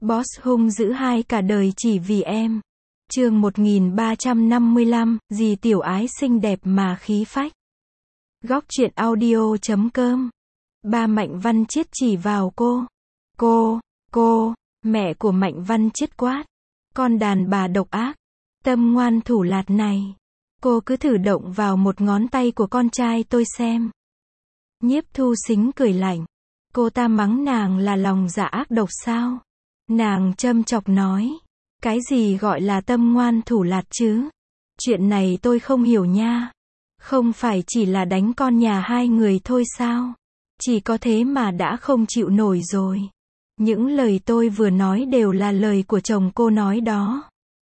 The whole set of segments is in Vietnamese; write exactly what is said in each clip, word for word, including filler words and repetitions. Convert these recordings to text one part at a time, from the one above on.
Boss hung dữ hai cả đời chỉ vì em. Chương một nghìn ba trăm năm mươi lăm, dì tiểu ái xinh đẹp mà khí phách. Góc truyện audio chấm com. Ba Mạnh Văn Chiết chỉ vào cô. Cô, cô, mẹ của Mạnh Văn Chiết quát. Con đàn bà độc ác, tâm ngoan thủ lạt này. Cô cứ thử động vào một ngón tay của con trai tôi xem. Nhiếp Thu Xính cười lạnh. Cô ta mắng nàng là lòng dạ ác độc sao? Nàng châm chọc nói. Cái gì gọi là tâm ngoan thủ lạt chứ? Chuyện này tôi không hiểu nha. Không phải chỉ là đánh con nhà hai người thôi sao? Chỉ có thế mà đã không chịu nổi rồi. Những lời tôi vừa nói đều là lời của chồng cô nói đó.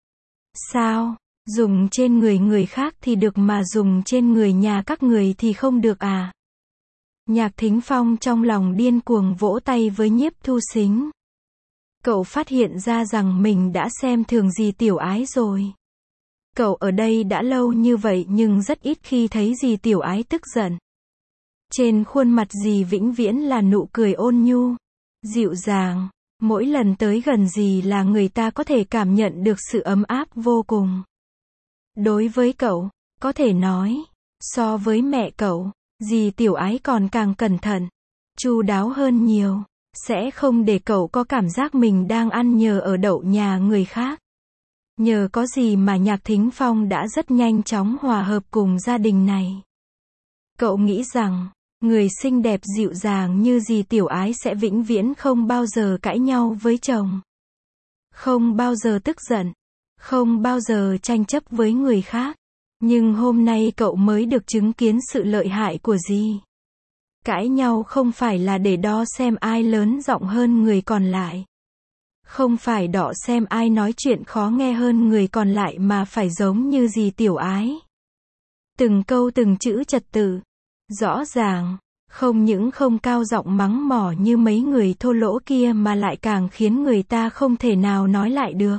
Sao? Dùng trên người người khác thì được mà dùng trên người nhà các người thì không được à? Nhạc Thính Phong trong lòng điên cuồng vỗ tay với Nhiếp Thu Xính. Cậu phát hiện ra rằng mình đã xem thường dì tiểu ái rồi. Cậu ở đây đã lâu như vậy nhưng rất ít khi thấy dì tiểu ái tức giận. Trên khuôn mặt dì vĩnh viễn là nụ cười ôn nhu, dịu dàng. Mỗi lần tới gần dì là người ta có thể cảm nhận được sự ấm áp vô cùng. Đối với cậu, có thể nói, so với mẹ cậu, dì tiểu ái còn càng cẩn thận, chu đáo hơn nhiều. Sẽ không để cậu có cảm giác mình đang ăn nhờ ở đậu nhà người khác. Nhờ có gì mà Nhạc Thính Phong đã rất nhanh chóng hòa hợp cùng gia đình này. Cậu nghĩ rằng, người xinh đẹp dịu dàng như dì tiểu ái sẽ vĩnh viễn không bao giờ cãi nhau với chồng. Không bao giờ tức giận. Không bao giờ tranh chấp với người khác. Nhưng hôm nay cậu mới được chứng kiến sự lợi hại của dì. Cãi nhau không phải là để đo xem ai lớn giọng hơn người còn lại. Không phải đọ xem ai nói chuyện khó nghe hơn người còn lại mà phải giống như dì tiểu ái. Từng câu từng chữ trật tự, rõ ràng, không những không cao giọng mắng mỏ như mấy người thô lỗ kia mà lại càng khiến người ta không thể nào nói lại được.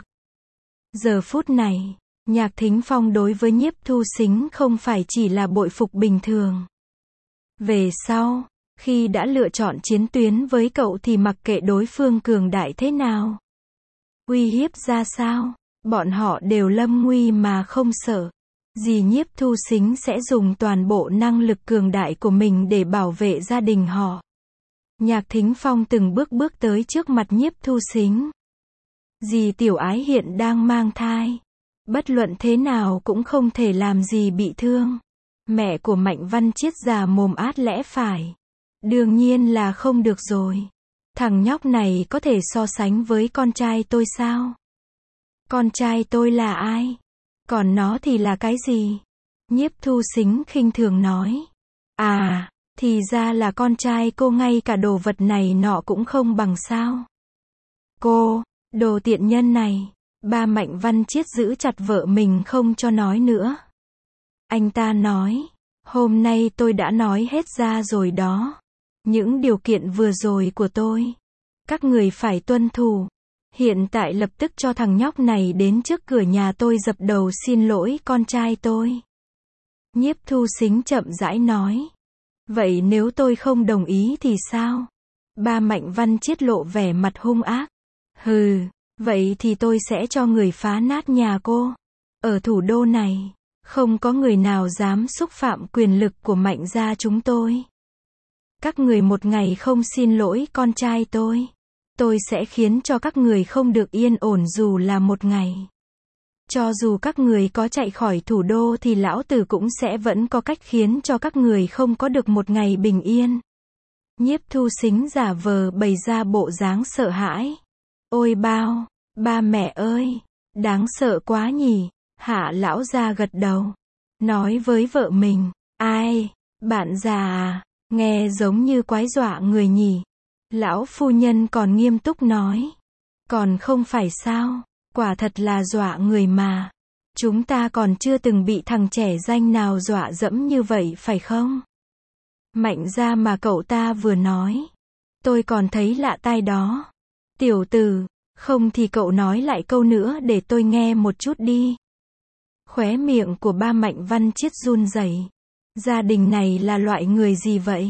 Giờ phút này, Nhạc Thính Phong đối với Nhiếp Thu Xính không phải chỉ là bội phục bình thường. Về sau, khi đã lựa chọn chiến tuyến với cậu thì mặc kệ đối phương cường đại thế nào, uy hiếp ra sao, bọn họ đều lâm nguy mà không sợ. Dì Nhiếp Thu Xính sẽ dùng toàn bộ năng lực cường đại của mình để bảo vệ gia đình họ. Nhạc Thính Phong từng bước bước tới trước mặt Nhiếp Thu Xính. Dì tiểu ái hiện đang mang thai. Bất luận thế nào cũng không thể làm dì bị thương. Mẹ của Mạnh Văn Chiết già mồm át lẽ phải. Đương nhiên là không được rồi. Thằng nhóc này có thể so sánh với con trai tôi sao? Con trai tôi là ai? Còn nó thì là cái gì? Nhiếp Thu Xính khinh thường nói. À, thì ra là con trai cô ngay cả đồ vật này nọ cũng không bằng sao? Cô, đồ tiện nhân này. Ba Mạnh Văn Chiết giữ chặt vợ mình không cho nói nữa. Anh ta nói, hôm nay tôi đã nói hết ra rồi đó. Những điều kiện vừa rồi của tôi, các người phải tuân thủ. Hiện tại lập tức cho thằng nhóc này đến trước cửa nhà tôi dập đầu xin lỗi con trai tôi. Nhiếp Thu Xính chậm rãi nói. Vậy nếu tôi không đồng ý thì sao? Ba Mạnh Văn Chiết lộ vẻ mặt hung ác. Hừ, vậy thì tôi sẽ cho người phá nát nhà cô. Ở thủ đô này, không có người nào dám xúc phạm quyền lực của Mạnh gia chúng tôi. Các người một ngày không xin lỗi con trai tôi, tôi sẽ khiến cho các người không được yên ổn dù là một ngày. Cho dù các người có chạy khỏi thủ đô thì lão tử cũng sẽ vẫn có cách khiến cho các người không có được một ngày bình yên. Nhiếp Thu Xính giả vờ bày ra bộ dáng sợ hãi. Ôi bao, ba mẹ ơi, đáng sợ quá nhỉ. Hạ lão gia gật đầu, nói với vợ mình, ai, bạn già à, nghe giống như quái dọa người nhỉ. Lão phu nhân còn nghiêm túc nói, còn không phải sao, quả thật là dọa người mà. Chúng ta còn chưa từng bị thằng trẻ danh nào dọa dẫm như vậy phải không? Mạnh gia mà cậu ta vừa nói, tôi còn thấy lạ tai đó. Tiểu tử, không thì cậu nói lại câu nữa để tôi nghe một chút đi. Khóe miệng của ba Mạnh Văn Chiết run rẩy. Gia đình này là loại người gì vậy?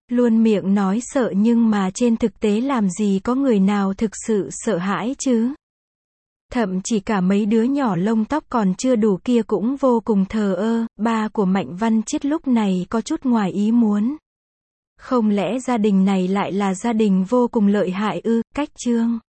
Luôn miệng nói sợ nhưng mà trên thực tế làm gì có người nào thực sự sợ hãi chứ. Thậm chỉ cả mấy đứa nhỏ lông tóc còn chưa đủ kia cũng vô cùng thờ ơ. Ba của Mạnh Văn Chiết lúc này có chút ngoài ý muốn. Không lẽ gia đình này lại là gia đình vô cùng lợi hại ư? Cách Chương